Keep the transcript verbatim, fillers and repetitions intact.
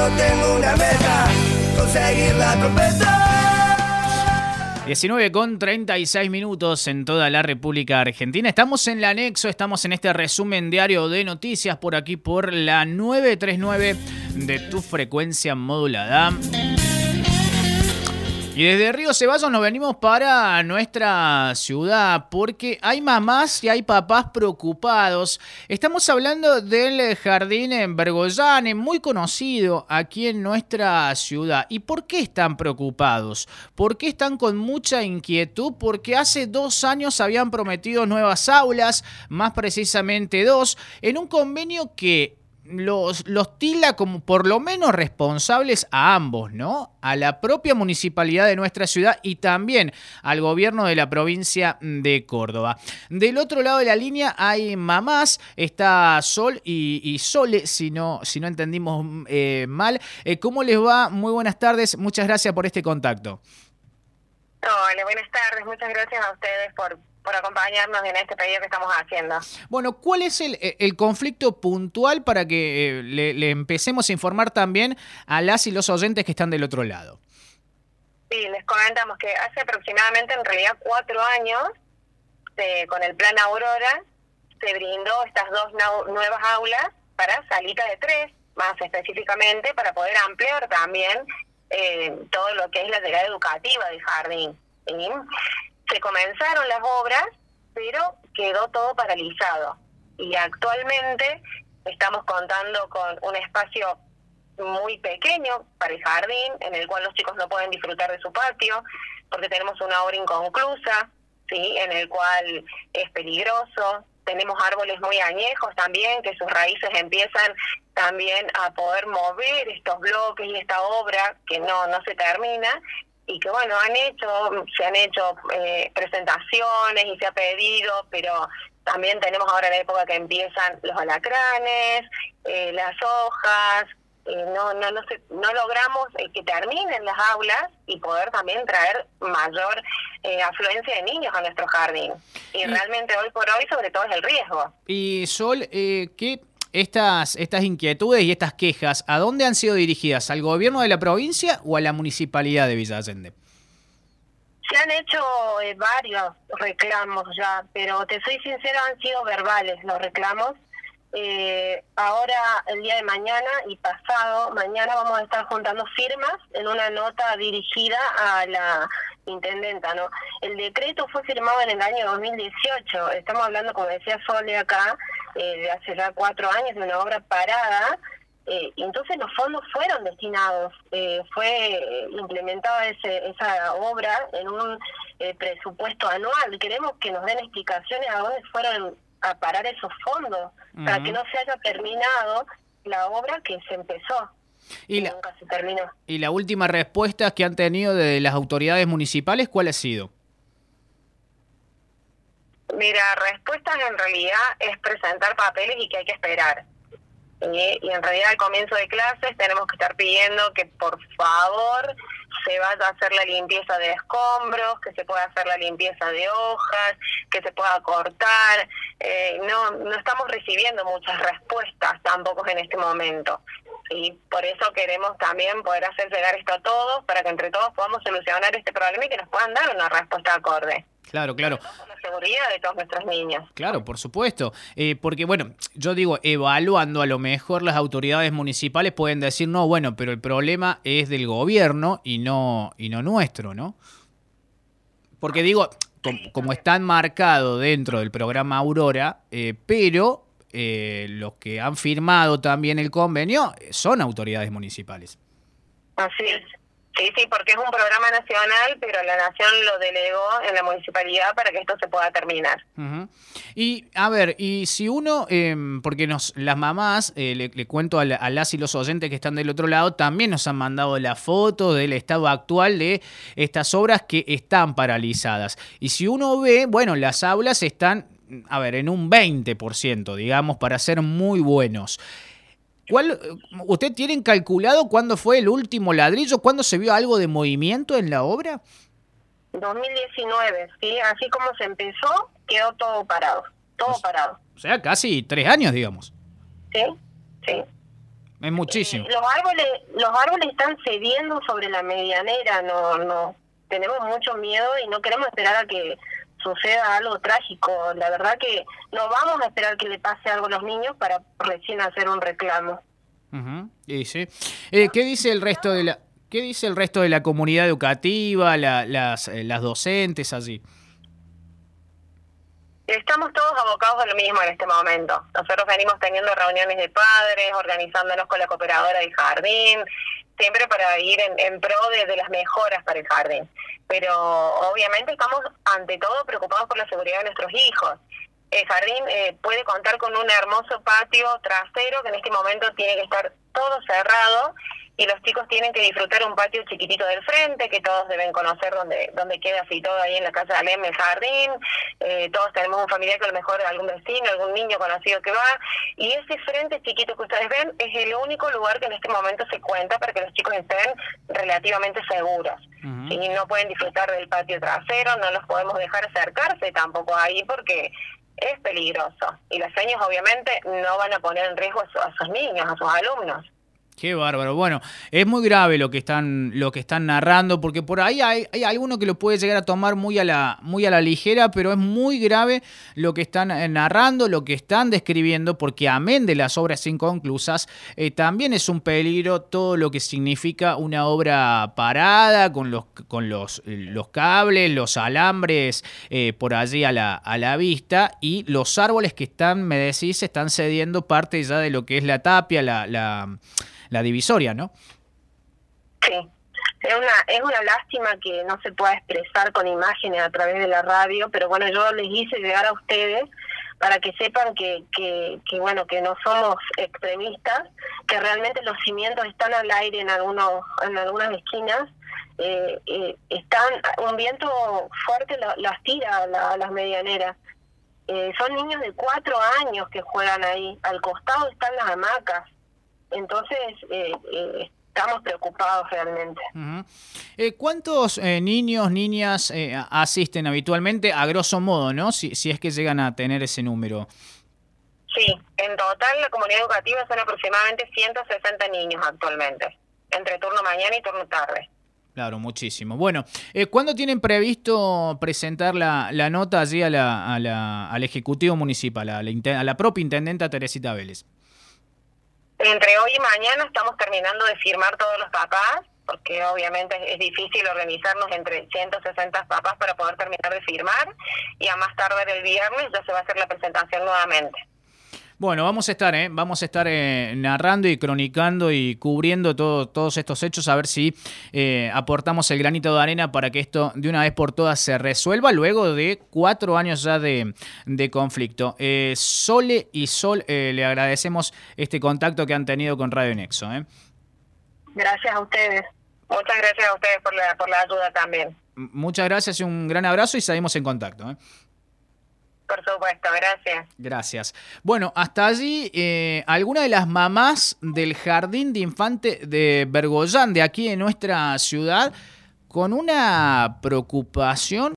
solo tengo una meta, conseguir la trompeta. diecinueve con treinta y seis minutos en toda la República Argentina. Estamos en el anexo, estamos en este resumen diario de noticias por aquí por la novecientos treinta y nueve de tu frecuencia modulada. Y desde Río Ceballos nos venimos para nuestra ciudad porque hay mamás y hay papás preocupados. Estamos hablando del Jardín en Bergollane, muy conocido aquí en nuestra ciudad. ¿Y por qué están preocupados? ¿Por qué están con mucha inquietud? Porque hace dos años habían prometido nuevas aulas, más precisamente dos, en un convenio que Los, los tilda como por lo menos responsables a ambos, ¿no? A la propia municipalidad de nuestra ciudad y también al gobierno de la provincia de Córdoba. Del otro lado de la línea hay mamás, está Sol y, y Sole, si no, si no entendimos eh, mal. Eh, ¿Cómo les va? Muy buenas tardes, muchas gracias por este contacto. Hola, buenas tardes, muchas gracias a ustedes por... por acompañarnos en este pedido que estamos haciendo. Bueno, ¿cuál es el, el conflicto puntual para que eh, le, le empecemos a informar también a las y los oyentes que están del otro lado? Sí, les comentamos que hace aproximadamente, en realidad, cuatro años, eh, con el Plan Aurora, se brindó estas dos nu- nuevas aulas para salita de tres, más específicamente, para poder ampliar también eh, todo lo que es la llegada educativa del jardín, ¿sí? Se comenzaron las obras, pero quedó todo paralizado. Y actualmente estamos contando con un espacio muy pequeño para el jardín, en el cual los chicos no pueden disfrutar de su patio, porque tenemos una obra inconclusa, ¿sí? En el cual es peligroso. Tenemos árboles muy añejos también, que sus raíces empiezan también a poder mover estos bloques y esta obra que no, no se termina. Y que bueno, han hecho, se han hecho eh, presentaciones y se ha pedido, pero también tenemos ahora la época que empiezan los alacranes, eh, las hojas, eh, no no no, se, no logramos eh, que terminen las aulas y poder también traer mayor eh, afluencia de niños a nuestro jardín. Y, y realmente hoy por hoy sobre todo es el riesgo. Y Sol, eh, ¿qué...? Estas, estas inquietudes y estas quejas, ¿a dónde han sido dirigidas? ¿Al gobierno de la provincia o a la municipalidad de Villa Allende? Se han hecho eh, varios reclamos ya, pero te soy sincera, han sido verbales los reclamos. Eh, ahora, el día de mañana y pasado, mañana vamos a estar juntando firmas en una nota dirigida a la intendenta, ¿no? El decreto fue firmado en el año dos mil dieciocho, estamos hablando, como decía Sole acá, eh, de hace ya cuatro años, de una obra parada, eh, entonces los fondos fueron destinados, eh, fue implementada ese, esa obra en un eh, presupuesto anual. Queremos que nos den explicaciones a dónde fueron a parar esos fondos, uh-huh, para que no se haya terminado la obra que se empezó. Y la, nunca se terminó. Y la última respuesta que han tenido de las autoridades municipales, ¿cuál ha sido? Mira, respuestas en realidad es presentar papeles y que hay que esperar. Y, y en realidad al comienzo de clases tenemos que estar pidiendo que por favor se vaya a hacer la limpieza de escombros, que se pueda hacer la limpieza de hojas, que se pueda cortar. Eh, no, no estamos recibiendo muchas respuestas tampoco en este momento. Y por eso queremos también poder hacer llegar esto a todos, para que entre todos podamos solucionar este problema y que nos puedan dar una respuesta acorde. Claro, claro. Por la seguridad de todos nuestros niños. Claro, por supuesto. Eh, porque, bueno, yo digo, evaluando, a lo mejor las autoridades municipales pueden decir, no, bueno, pero el problema es del gobierno y no, y no nuestro, ¿no? Porque digo, como, como están marcados dentro del programa Aurora, eh, pero eh, los que han firmado también el convenio son autoridades municipales. Así es. Sí, sí, porque es un programa nacional, pero la nación lo delegó en la municipalidad para que esto se pueda terminar. Uh-huh. Y, a ver, y si uno, eh, porque nos las mamás, eh, le, le cuento a, la, a las y los oyentes que están del otro lado, también nos han mandado la foto del estado actual de estas obras que están paralizadas. Y si uno ve, bueno, las aulas están, a ver, en un veinte por ciento, digamos, para ser muy buenos. ¿Cuál, ¿Usted tienen calculado cuándo fue el último ladrillo? ¿Cuándo se vio algo de movimiento en la obra? dos mil diecinueve, sí, así como se empezó, quedó todo parado, todo o sea, parado. O sea, casi tres años, digamos. Sí, sí. Es muchísimo. Eh, los árboles, los árboles están cediendo sobre la medianera, no, no, tenemos mucho miedo y no queremos esperar a que suceda algo trágico. La verdad que no vamos a esperar que le pase algo a los niños para recién hacer un reclamo. Uh-huh. Y sí. Eh, ¿Qué dice el resto de la, qué dice el resto de la comunidad educativa, la, las, eh, las docentes allí? Estamos todos abocados a lo mismo en este momento. Nosotros venimos teniendo reuniones de padres, organizándonos con la cooperadora del jardín, siempre para ir en, en pro de, de las mejoras para el jardín. Pero obviamente estamos ante todo preocupados por la seguridad de nuestros hijos. El jardín eh, puede contar con un hermoso patio trasero que en este momento tiene que estar todo cerrado y los chicos tienen que disfrutar un patio chiquitito del frente, que todos deben conocer donde donde queda así todo ahí en la casa de Alem, el jardín. Eh, todos tenemos un familiar que a lo mejor algún vecino, algún niño conocido que va, y ese frente chiquito que ustedes ven es el único lugar que en este momento se cuenta para que los chicos estén relativamente seguros. Uh-huh. Y no pueden disfrutar del patio trasero, no los podemos dejar acercarse tampoco ahí porque es peligroso. Y las señas obviamente no van a poner en riesgo a, su, a sus niños, a sus alumnos. Qué bárbaro. Bueno, es muy grave lo que están lo que están narrando, porque por ahí hay, hay alguno que lo puede llegar a tomar muy a la muy a la ligera, pero es muy grave lo que están narrando, lo que están describiendo, porque amén de las obras inconclusas, eh, también es un peligro todo lo que significa una obra parada, con los con los, los cables, los alambres eh, por allí a la, a la vista, y los árboles que están, me decís, están cediendo parte ya de lo que es la tapia, la... la la divisoria, ¿no? Sí, es una, es una lástima que no se pueda expresar con imágenes a través de la radio, pero bueno, yo les hice llegar a ustedes para que sepan que, que, que bueno, que no somos extremistas, que realmente los cimientos están al aire en algunos, en algunas esquinas, eh, eh, están, un viento fuerte lo, las tira la, las medianeras. Eh, son niños de cuatro años que juegan ahí, al costado están las hamacas. Entonces, eh, eh, estamos preocupados realmente. Uh-huh. Eh, ¿Cuántos eh, niños, niñas eh, asisten habitualmente, a grosso modo, ¿no? Si, si es que llegan a tener ese número. Sí, en total la comunidad educativa son aproximadamente ciento sesenta niños actualmente, entre turno mañana y turno tarde. Claro, muchísimo. Bueno, eh, ¿cuándo tienen previsto presentar la, la nota allí a la, a la, al Ejecutivo Municipal, a la, a la propia Intendenta Teresita Vélez? Entre hoy y mañana estamos terminando de firmar todos los papás, porque obviamente es difícil organizarnos entre ciento sesenta papás para poder terminar de firmar, y a más tardar el viernes ya se va a hacer la presentación nuevamente. Bueno, vamos a estar, ¿eh? vamos a estar eh, narrando y cronicando y cubriendo todo, todos estos hechos, a ver si eh, aportamos el granito de arena para que esto de una vez por todas se resuelva luego de cuatro años ya de, de conflicto. Eh, Sole y Sol, eh, le agradecemos este contacto que han tenido con Radio Nexo. ¿eh? Gracias a ustedes. Muchas gracias a ustedes por la, por la ayuda también. Muchas gracias y un gran abrazo y seguimos en contacto. ¿eh? Por supuesto, gracias. Gracias. Bueno, hasta allí, eh, alguna de las mamás del Jardín de Infante de Bergollán, de aquí en nuestra ciudad, con una preocupación